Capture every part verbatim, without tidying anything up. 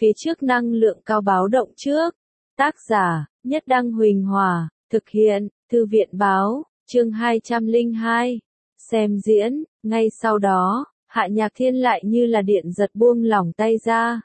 phía trước năng lượng cao báo động trước. Tác giả, Nhất Đăng Huỳnh Hòa, thực hiện, Thư viện Báo, chương hai trăm lẻ hai. Xem diễn, ngay sau đó, Hạ Nhạc Thiên lại như là điện giật buông lỏng tay ra.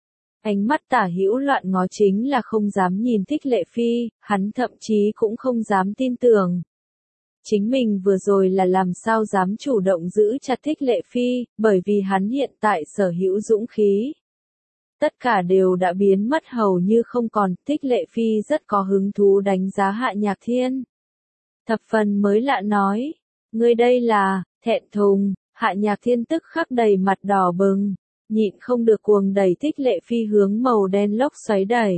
Ánh mắt tả hữu loạn ngó chính là không dám nhìn Thích Lệ Phi, hắn thậm chí cũng không dám tin tưởng. Chính mình vừa rồi là làm sao dám chủ động giữ chặt Thích Lệ Phi, bởi vì hắn hiện tại sở hữu dũng khí. Tất cả đều đã biến mất hầu như không còn, Thích Lệ Phi rất có hứng thú đánh giá Hạ Nhạc Thiên. Thập phần mới lạ nói, ngươi đây là, thẹn thùng, Hạ Nhạc Thiên tức khắc đầy mặt đỏ bừng, nhịn không được cuồng đẩy Thích Lệ Phi hướng màu đen lốc xoáy đẩy.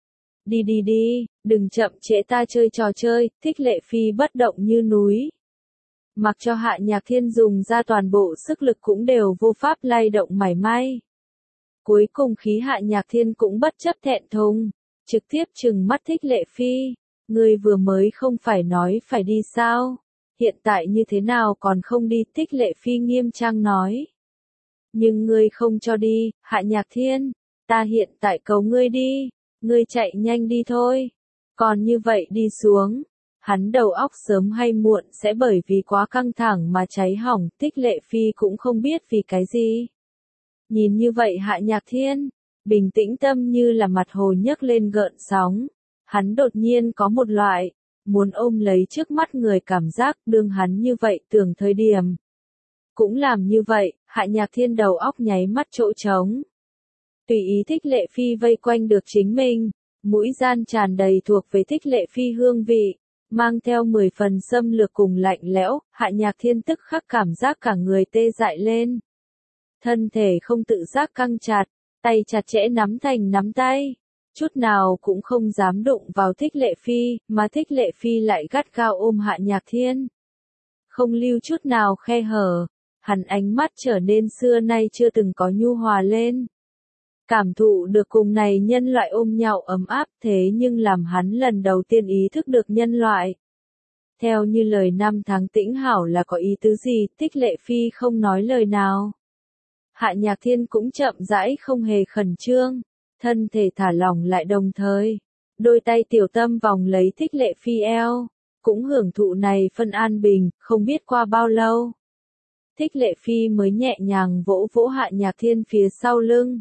Đi đi đi, đừng chậm trễ ta chơi trò chơi, Thích Lệ Phi bất động như núi. Mặc cho Hạ Nhạc Thiên dùng ra toàn bộ sức lực cũng đều vô pháp lay động mảy may. Cuối cùng khí Hạ Nhạc Thiên cũng bất chấp thẹn thùng, trực tiếp trừng mắt Thích Lệ Phi, ngươi vừa mới không phải nói phải đi sao, hiện tại như thế nào còn không đi, Thích Lệ Phi nghiêm trang nói. Nhưng ngươi không cho đi, Hạ Nhạc Thiên, ta hiện tại cầu ngươi đi, ngươi chạy nhanh đi thôi, còn như vậy đi xuống, hắn đầu óc sớm hay muộn sẽ bởi vì quá căng thẳng mà cháy hỏng, Thích Lệ Phi cũng không biết vì cái gì. Nhìn như vậy Hạ Nhạc Thiên, bình tĩnh tâm như là mặt hồ nhấc lên gợn sóng, hắn đột nhiên có một loại, muốn ôm lấy trước mắt người cảm giác đương hắn như vậy tưởng thời điểm. Cũng làm như vậy, Hạ Nhạc Thiên đầu óc nháy mắt chỗ trống. Tùy ý Thích Lệ Phi vây quanh được chính mình, mũi gian tràn đầy thuộc về Thích Lệ Phi hương vị, mang theo mười phần xâm lược cùng lạnh lẽo, Hạ Nhạc Thiên tức khắc cảm giác cả người tê dại lên. Thân thể không tự giác căng chặt, tay chặt chẽ nắm thành nắm tay, chút nào cũng không dám đụng vào Thích Lệ Phi, mà Thích Lệ Phi lại gắt gao ôm Hạ Nhạc Thiên. Không lưu chút nào khe hở, hắn ánh mắt trở nên xưa nay chưa từng có nhu hòa lên. Cảm thụ được cùng này nhân loại ôm nhau ấm áp thế nhưng làm hắn lần đầu tiên ý thức được nhân loại. Theo như lời năm tháng tĩnh hảo là có ý tứ gì, Thích Lệ Phi không nói lời nào. Hạ Nhạc Thiên cũng chậm rãi không hề khẩn trương, thân thể thả lỏng lại đồng thời. Đôi tay tiểu tâm vòng lấy Thích Lệ Phi eo, cũng hưởng thụ này phân an bình, không biết qua bao lâu. Thích Lệ Phi mới nhẹ nhàng vỗ vỗ Hạ Nhạc Thiên phía sau lưng.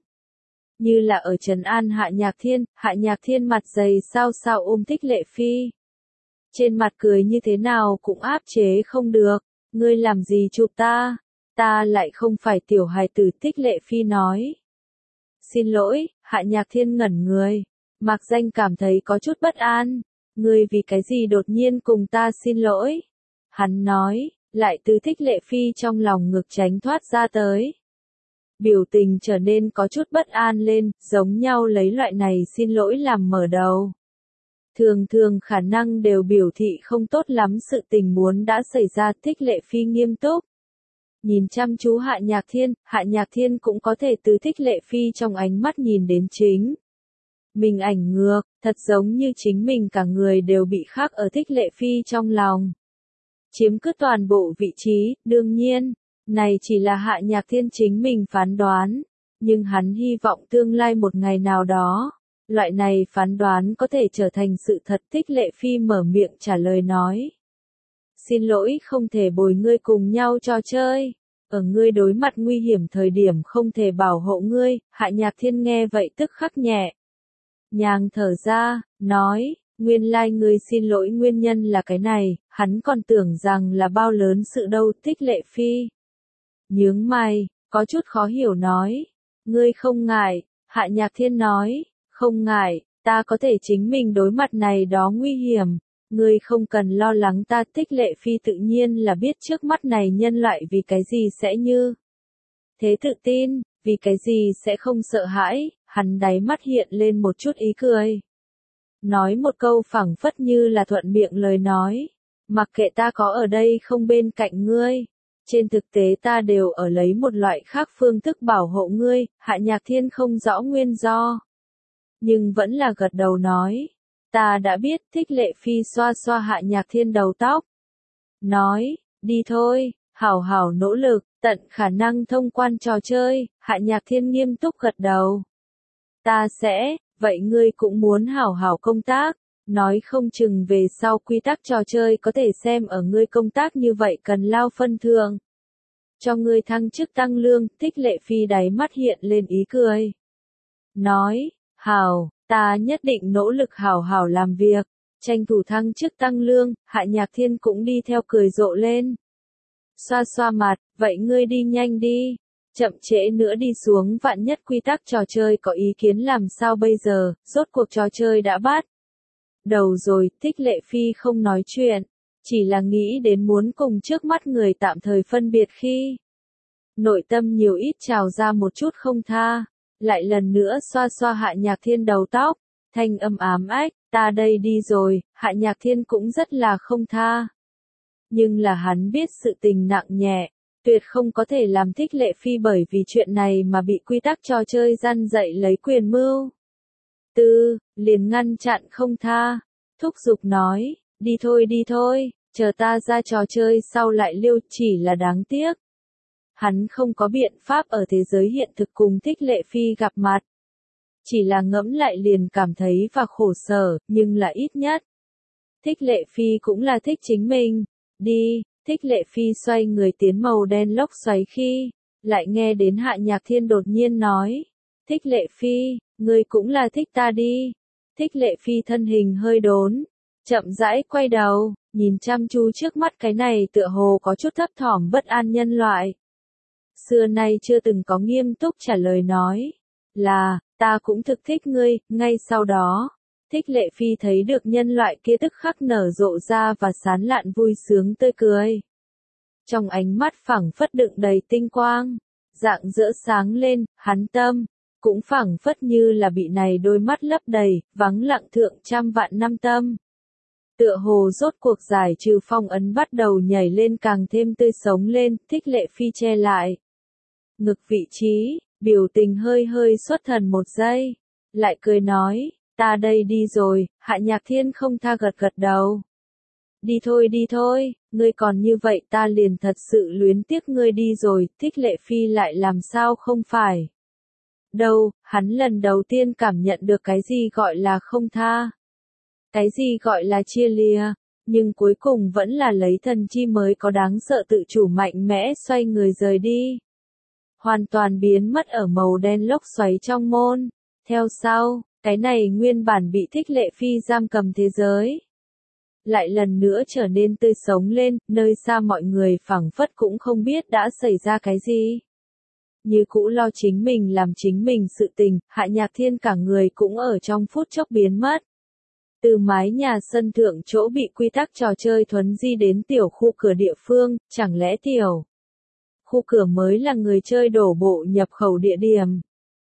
Như là ở trấn an Hạ Nhạc Thiên, Hạ Nhạc Thiên mặt dày sao sao ôm Thích Lệ Phi. Trên mặt cười như thế nào cũng áp chế không được, ngươi làm gì chụp ta, ta lại không phải tiểu hài tử, Thích Lệ Phi nói. Xin lỗi, Hạ Nhạc Thiên ngẩn người, Mạc Danh cảm thấy có chút bất an, ngươi vì cái gì đột nhiên cùng ta xin lỗi. Hắn nói, lại từ Thích Lệ Phi trong lòng ngực tránh thoát ra tới. Biểu tình trở nên có chút bất an lên, giống nhau lấy loại này xin lỗi làm mở đầu. Thường thường khả năng đều biểu thị không tốt lắm sự tình muốn đã xảy ra, Thích Lệ Phi nghiêm túc. Nhìn chăm chú Hạ Nhạc Thiên, Hạ Nhạc Thiên cũng có thể từ Thích Lệ Phi trong ánh mắt nhìn đến chính. Mình ảnh ngược, thật giống như chính mình cả người đều bị khắc ở Thích Lệ Phi trong lòng. Chiếm cứ toàn bộ vị trí, đương nhiên, này chỉ là Hạ Nhạc Thiên chính mình phán đoán, nhưng hắn hy vọng tương lai một ngày nào đó, loại này phán đoán có thể trở thành sự thật. Thích Lệ Phi mở miệng trả lời nói. Xin lỗi không thể bồi ngươi cùng nhau trò chơi, ở ngươi đối mặt nguy hiểm thời điểm không thể bảo hộ ngươi, Hạ Nhạc Thiên nghe vậy tức khắc nhẹ. Nhàng thở ra, nói, nguyên lai ngươi xin lỗi nguyên nhân là cái này, hắn còn tưởng rằng là bao lớn sự đâu. Thích Lệ Phi nhướng mày, có chút khó hiểu nói, ngươi không ngại, Hạ Nhạc Thiên nói, không ngại, ta có thể chính mình đối mặt này đó nguy hiểm, ngươi không cần lo lắng ta. Thích Lệ Phi tự nhiên là biết trước mắt này nhân loại vì cái gì sẽ như thế tự tin, vì cái gì sẽ không sợ hãi, hắn đáy mắt hiện lên một chút ý cười. Nói một câu phảng phất như là thuận miệng lời nói, mặc kệ ta có ở đây không bên cạnh ngươi, trên thực tế ta đều ở lấy một loại khác phương thức bảo hộ ngươi. Hạ Nhạc Thiên không rõ nguyên do, nhưng vẫn là gật đầu nói, ta đã biết. Thích Lệ Phi xoa xoa Hạ Nhạc Thiên đầu tóc, nói, đi thôi, hảo hảo nỗ lực, tận khả năng thông quan trò chơi. Hạ Nhạc Thiên nghiêm túc gật đầu. Ta sẽ, vậy ngươi cũng muốn hảo hảo công tác, nói không chừng về sau quy tắc trò chơi có thể xem ở ngươi công tác như vậy cần lao phân thưởng. Cho ngươi thăng chức tăng lương, Thích Lệ Phi đáy mắt hiện lên ý cười. Nói, hảo, ta nhất định nỗ lực hảo hảo làm việc, tranh thủ thăng chức tăng lương, Hạ Nhạc Thiên cũng đi theo cười rộ lên. Xoa xoa mặt, vậy ngươi đi nhanh đi, chậm trễ nữa đi xuống vạn nhất quy tắc trò chơi có ý kiến làm sao bây giờ, rốt cuộc trò chơi đã bắt. Đầu rồi, Thích Lệ Phi không nói chuyện, chỉ là nghĩ đến muốn cùng trước mắt người tạm thời phân biệt khi. Nội tâm nhiều ít trào ra một chút không tha, lại lần nữa xoa xoa Hạ Nhạc Thiên đầu tóc, thanh âm ám ách, ta đây đi rồi, Hạ Nhạc Thiên cũng rất là không tha. Nhưng là hắn biết sự tình nặng nhẹ, tuyệt không có thể làm Thích Lệ Phi bởi vì chuyện này mà bị quy tắc trò chơi răn dạy lấy quyền mưu. Tư, liền ngăn chặn không tha, thúc giục nói, đi thôi đi thôi, chờ ta ra trò chơi sau lại liêu, chỉ là đáng tiếc. Hắn không có biện pháp ở thế giới hiện thực cùng Thích Lệ Phi gặp mặt. Chỉ là ngẫm lại liền cảm thấy và khổ sở, nhưng là ít nhất. Thích Lệ Phi cũng là thích chính mình. Đi, Thích Lệ Phi xoay người tiến màu đen lốc xoáy khi, lại nghe đến Hạ Nhạc Thiên đột nhiên nói. Thích Lệ Phi, ngươi cũng là thích ta đi. Thích Lệ Phi thân hình hơi đốn, chậm rãi quay đầu, nhìn chăm chú trước mắt cái này tựa hồ có chút thấp thỏm bất an nhân loại. Xưa nay chưa từng có nghiêm túc trả lời nói, là, ta cũng thực thích ngươi, ngay sau đó. Thích Lệ Phi thấy được nhân loại kia tức khắc nở rộ ra và sán lạn vui sướng tươi cười. Trong ánh mắt phẳng phất đựng đầy tinh quang, dạng dỡ sáng lên, hắn tâm, cũng phẳng phất như là bị này đôi mắt lấp đầy, vắng lặng thượng trăm vạn năm tâm. Tựa hồ rốt cuộc giải trừ phong ấn bắt đầu nhảy lên càng thêm tươi sống lên, Thích Lệ Phi che lại. Ngực vị trí, biểu tình hơi hơi xuất thần một giây, lại cười nói. Ta đây đi rồi, Hạ Nhạc Thiên không tha gật gật đầu. Đi thôi đi thôi, ngươi còn như vậy ta liền thật sự luyến tiếc ngươi đi rồi, Thích Lệ Phi lại làm sao không phải. Đâu, hắn lần đầu tiên cảm nhận được cái gì gọi là không tha. Cái gì gọi là chia lìa, nhưng cuối cùng vẫn là lấy thần chi mới có đáng sợ tự chủ mạnh mẽ xoay người rời đi. Hoàn toàn biến mất ở màu đen lốc xoáy trong môn, theo sau. Cái này nguyên bản bị Thích Lệ Phi giam cầm thế giới. Lại lần nữa trở nên tươi sống lên, nơi xa mọi người phảng phất cũng không biết đã xảy ra cái gì. Như cũ lo chính mình làm chính mình sự tình, Hạ Nhạc Thiên cả người cũng ở trong phút chốc biến mất. Từ mái nhà sân thượng chỗ bị quy tắc trò chơi thuấn di đến tiểu khu cửa địa phương, chẳng lẽ tiểu khu cửa mới là người chơi đổ bộ nhập khẩu địa điểm.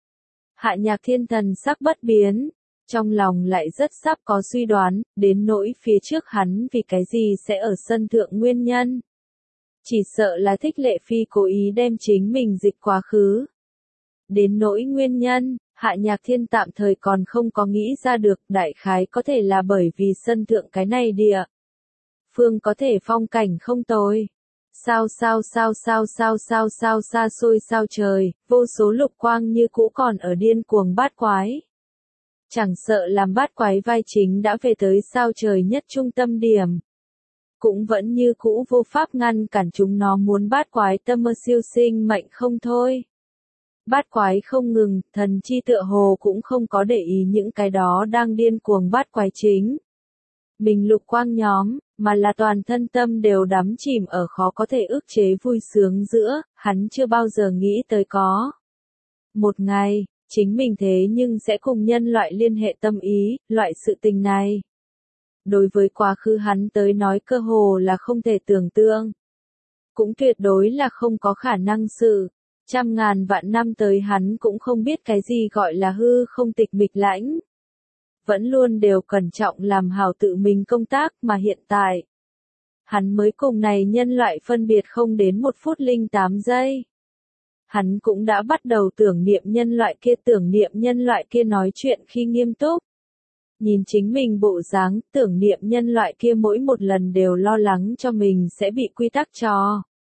Hạ Nhạc Thiên thần sắc bất biến, trong lòng lại rất sắp có suy đoán, đến nỗi phía trước hắn vì cái gì sẽ ở sân thượng nguyên nhân. Chỉ sợ là Thích Lệ Phi cố ý đem chính mình dịch quá khứ. Đến nỗi nguyên nhân, Hạ Nhạc Thiên tạm thời còn không có nghĩ ra được, đại khái có thể là bởi vì sân thượng cái này địa phương có thể phong cảnh không tồi. Sao sao sao sao sao sao sao xa xôi sao trời, vô số lục quang như cũ còn ở điên cuồng bát quái. Chẳng sợ làm bát quái vai chính đã về tới sao trời nhất trung tâm điểm. Cũng vẫn như cũ vô pháp ngăn cản chúng nó muốn bát quái tâm mơ siêu sinh mệnh không thôi. Bát quái không ngừng, thần chi tựa hồ cũng không có để ý những cái đó đang điên cuồng bát quái chính. Mình lục quang nhóm, mà là toàn thân tâm đều đắm chìm ở khó có thể ức chế vui sướng giữa, hắn chưa bao giờ nghĩ tới có. Một ngày, chính mình thế nhưng sẽ cùng nhân loại liên hệ tâm ý, loại sự tình này. Đối với quá khứ hắn tới nói cơ hồ là không thể tưởng tượng. Cũng tuyệt đối là không có khả năng sự. Trăm ngàn vạn năm tới hắn cũng không biết cái gì gọi là hư không tịch mịch lãnh. Vẫn luôn đều cẩn trọng làm hảo tự mình công tác mà hiện tại. Hắn mới cùng này nhân loại phân biệt không đến một phút linh tám giây. Hắn cũng đã bắt đầu tưởng niệm nhân loại kia tưởng niệm nhân loại kia nói chuyện khi nghiêm túc. Nhìn chính mình bộ dáng tưởng niệm nhân loại kia mỗi một lần đều lo lắng cho mình sẽ bị quy tắc trò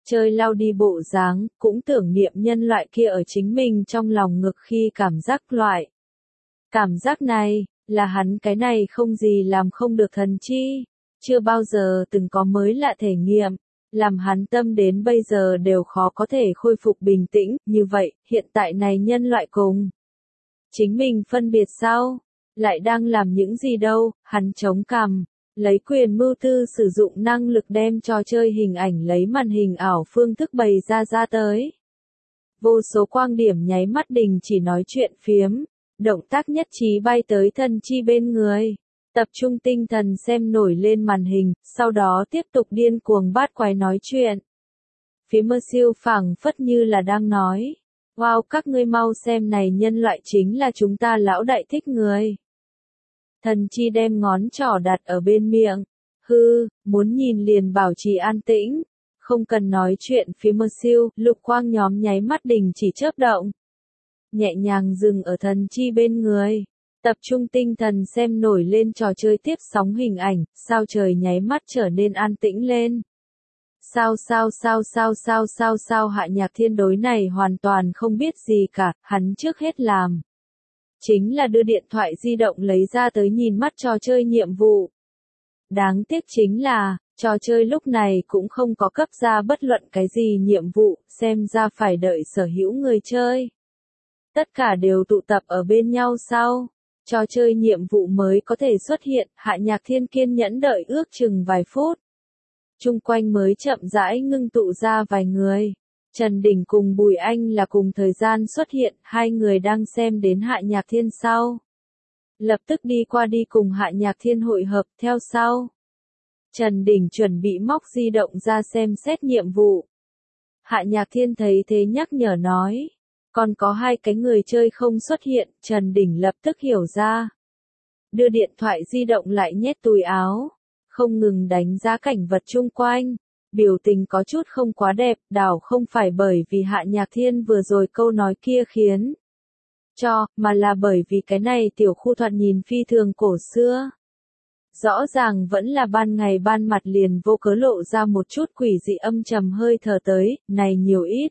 chơi lau đi bộ dáng, cũng tưởng niệm nhân loại kia ở chính mình trong lòng ngực khi cảm giác loại. Cảm giác này, là hắn cái này không gì làm không được thần chi, chưa bao giờ từng có mới lạ thể nghiệm, làm hắn tâm đến bây giờ đều khó có thể khôi phục bình tĩnh, như vậy, hiện tại này nhân loại cùng. Chính mình phân biệt sao? Lại đang làm những gì đâu, hắn chống cằm, lấy quyền mưu tư sử dụng năng lực đem trò chơi hình ảnh lấy màn hình ảo phương thức bày ra ra tới. Vô số quang điểm nháy mắt đình chỉ nói chuyện phiếm, động tác nhất trí bay tới thần chi bên người, tập trung tinh thần xem nổi lên màn hình, sau đó tiếp tục điên cuồng bát quái nói chuyện. Phía mơ siêu phảng phất như là đang nói, wow các ngươi mau xem này nhân loại chính là chúng ta lão đại thích người. Thần chi đem ngón trỏ đặt ở bên miệng, hư, muốn nhìn liền bảo trì an tĩnh, không cần nói chuyện phía mơ siêu, lục quang nhóm nháy mắt đình chỉ chớp động. Nhẹ nhàng dừng ở thần chi bên người, tập trung tinh thần xem nổi lên trò chơi tiếp sóng hình ảnh, sao trời nháy mắt trở nên an tĩnh lên. Sao sao sao sao sao sao sao Hạ Nhạc Thiên đối này hoàn toàn không biết gì cả, hắn trước hết làm. Chính là đưa điện thoại di động lấy ra tới nhìn mắt trò chơi nhiệm vụ. Đáng tiếc chính là, trò chơi lúc này cũng không có cấp ra bất luận cái gì nhiệm vụ, xem ra phải đợi sở hữu người chơi. Tất cả đều tụ tập ở bên nhau sau. Trò chơi nhiệm vụ mới có thể xuất hiện, Hạ Nhạc Thiên kiên nhẫn đợi ước chừng vài phút. Chung quanh mới chậm rãi ngưng tụ ra vài người. Trần Đình cùng Bùi Anh là cùng thời gian xuất hiện, hai người đang xem đến Hạ Nhạc Thiên sau. Lập tức đi qua đi cùng Hạ Nhạc Thiên hội hợp theo sau. Trần Đình chuẩn bị móc di động ra xem xét nhiệm vụ. Hạ Nhạc Thiên thấy thế nhắc nhở nói. Còn có hai cái người chơi không xuất hiện, Trần Đình lập tức hiểu ra. Đưa điện thoại di động lại nhét túi áo. Không ngừng đánh giá cảnh vật chung quanh. Biểu tình có chút không quá đẹp, đảo không phải bởi vì Hạ Nhạc Thiên vừa rồi câu nói kia khiến cho, mà là bởi vì cái này tiểu khu thoạt nhìn phi thường cổ xưa. Rõ ràng vẫn là ban ngày ban mặt liền vô cớ lộ ra một chút quỷ dị âm trầm hơi thở tới, này nhiều ít.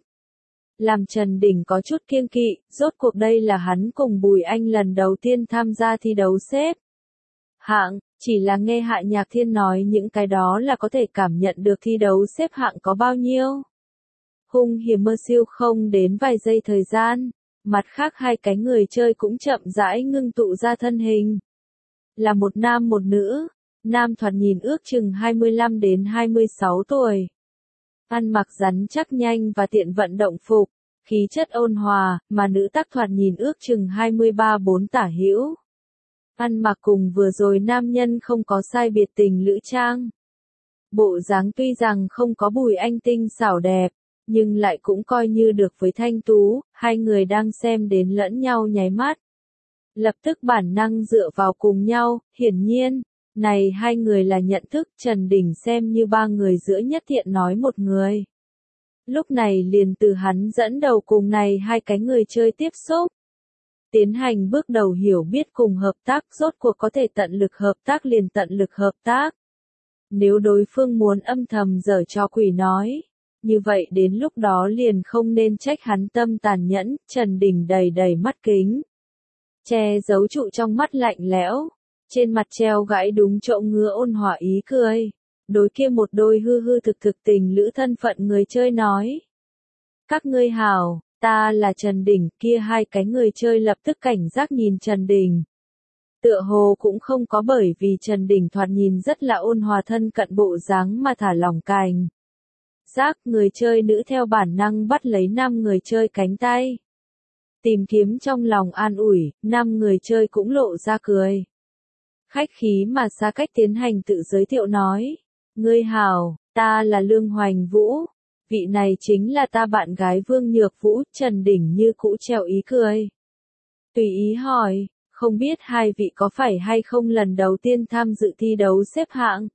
Làm Trần Đình có chút kiêng kỵ, rốt cuộc đây là hắn cùng Bùi Anh lần đầu tiên tham gia thi đấu xếp hạng, chỉ là nghe Hạ Nhạc Thiên nói những cái đó là có thể cảm nhận được thi đấu xếp hạng có bao nhiêu. Hung hiểm mơ siêu không đến vài giây thời gian, mặt khác hai cái người chơi cũng chậm rãi ngưng tụ ra thân hình. Là một nam một nữ, nam thoạt nhìn ước chừng hai mươi lăm đến hai mươi sáu tuổi. Ăn mặc rắn chắc nhanh và tiện vận động phục, khí chất ôn hòa, mà nữ tác thoạt nhìn ước chừng hai mươi ba bốn tả hữu. Ăn mặc cùng vừa rồi nam nhân không có sai biệt tình lữ trang. Bộ dáng tuy rằng không có Bùi Anh tinh xảo đẹp, nhưng lại cũng coi như được với thanh tú, hai người đang xem đến lẫn nhau nháy mắt. Lập tức bản năng dựa vào cùng nhau, hiển nhiên, này hai người là nhận thức Trần Đình xem như ba người giữa nhất thiện nói một người. Lúc này liền từ hắn dẫn đầu cùng này hai cái người chơi tiếp xúc. Tiến hành bước đầu hiểu biết cùng hợp tác, rốt cuộc có thể tận lực hợp tác liền tận lực hợp tác. Nếu đối phương muốn âm thầm giở trò quỷ nói, như vậy đến lúc đó liền không nên trách hắn tâm tàn nhẫn, Trần Đình đầy đầy mắt kính. Che giấu trụ trong mắt lạnh lẽo, trên mặt treo gãi đúng chỗ ngứa ôn hòa ý cười. Đối kia một đôi hư hư thực thực tình lữ thân phận người chơi nói. Các ngươi hào. Ta là Trần Đình, kia hai cái người chơi lập tức cảnh giác nhìn Trần Đình. Tựa hồ cũng không có bởi vì Trần Đình thoạt nhìn rất là ôn hòa thân cận bộ dáng mà thả lỏng cành. Giác người chơi nữ theo bản năng bắt lấy năm người chơi cánh tay. Tìm kiếm trong lòng an ủi, năm người chơi cũng lộ ra cười. Khách khí mà xa cách tiến hành tự giới thiệu nói. Ngươi hào, ta là Lương Hoành Vũ. Vị này chính là ta bạn gái Vương Nhược Vũ, Trần Đình như cũ treo ý cười. Tùy ý hỏi, không biết hai vị có phải hay không lần đầu tiên tham dự thi đấu xếp hạng?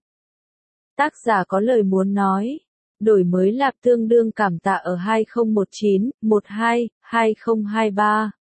Tác giả có lời muốn nói, đổi mới lạp tương đương cảm tạ ở hai không một chín, mười hai, hai không hai ba.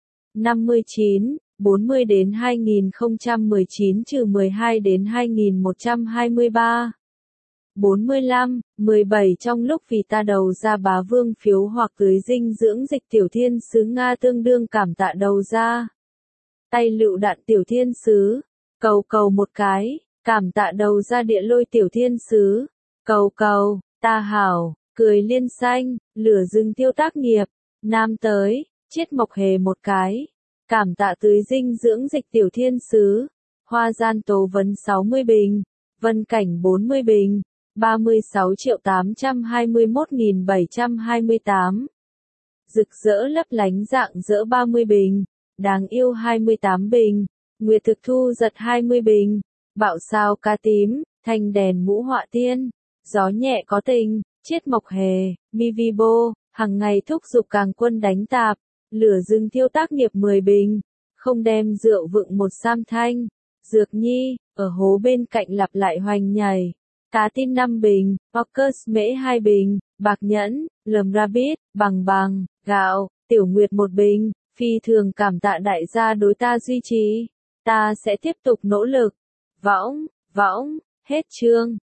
năm mươi chín, bốn mươi đến hai nghìn không trăm mười chín trừ mười hai đến hai nghìn một trăm hai mươi ba. bốn mươi lăm, mười bảy Trong lúc vì ta đầu ra bá vương phiếu hoặc tưới dinh dưỡng dịch tiểu thiên sứ Nga tương đương cảm tạ đầu ra. Tay lựu đạn tiểu thiên sứ. Cầu cầu một cái. Cảm tạ đầu ra địa lôi tiểu thiên sứ. Cầu cầu, ta hảo, cười liên xanh, lửa rừng tiêu tác nghiệp. Nam tới, chiết mộc hề một cái. Cảm tạ tưới dinh dưỡng dịch tiểu thiên sứ. Hoa gian tố vấn sáu mươi bình. Vân cảnh bốn mươi bình. ba mươi sáu triệu tám trăm hai mươi mốt nghìn bảy trăm hai mươi tám. Rực rỡ lấp lánh dạng dỡ ba mươi bình. Đáng yêu hai mươi tám bình. Nguyệt thực thu giật hai mươi bình. Bạo sao ca tím, thanh đèn mũ họa tiên. Gió nhẹ có tình, chiết mộc hề, mi vi bô, hằng ngày thúc giục càng quân đánh tạp. Lửa rừng thiêu tác nghiệp mười bình. Không đem rượu vựng một sam thanh. Dược nhi, ở hố bên cạnh lặp lại hoành nhảy. Cá tin năm bình, Orcus mễ hai bình, bạc nhẫn, lầm rabbit, bằng bằng, gạo, tiểu nguyệt một bình, phi thường cảm tạ đại gia đối ta duy trì. Ta sẽ tiếp tục nỗ lực. Võng, võng, hết chương.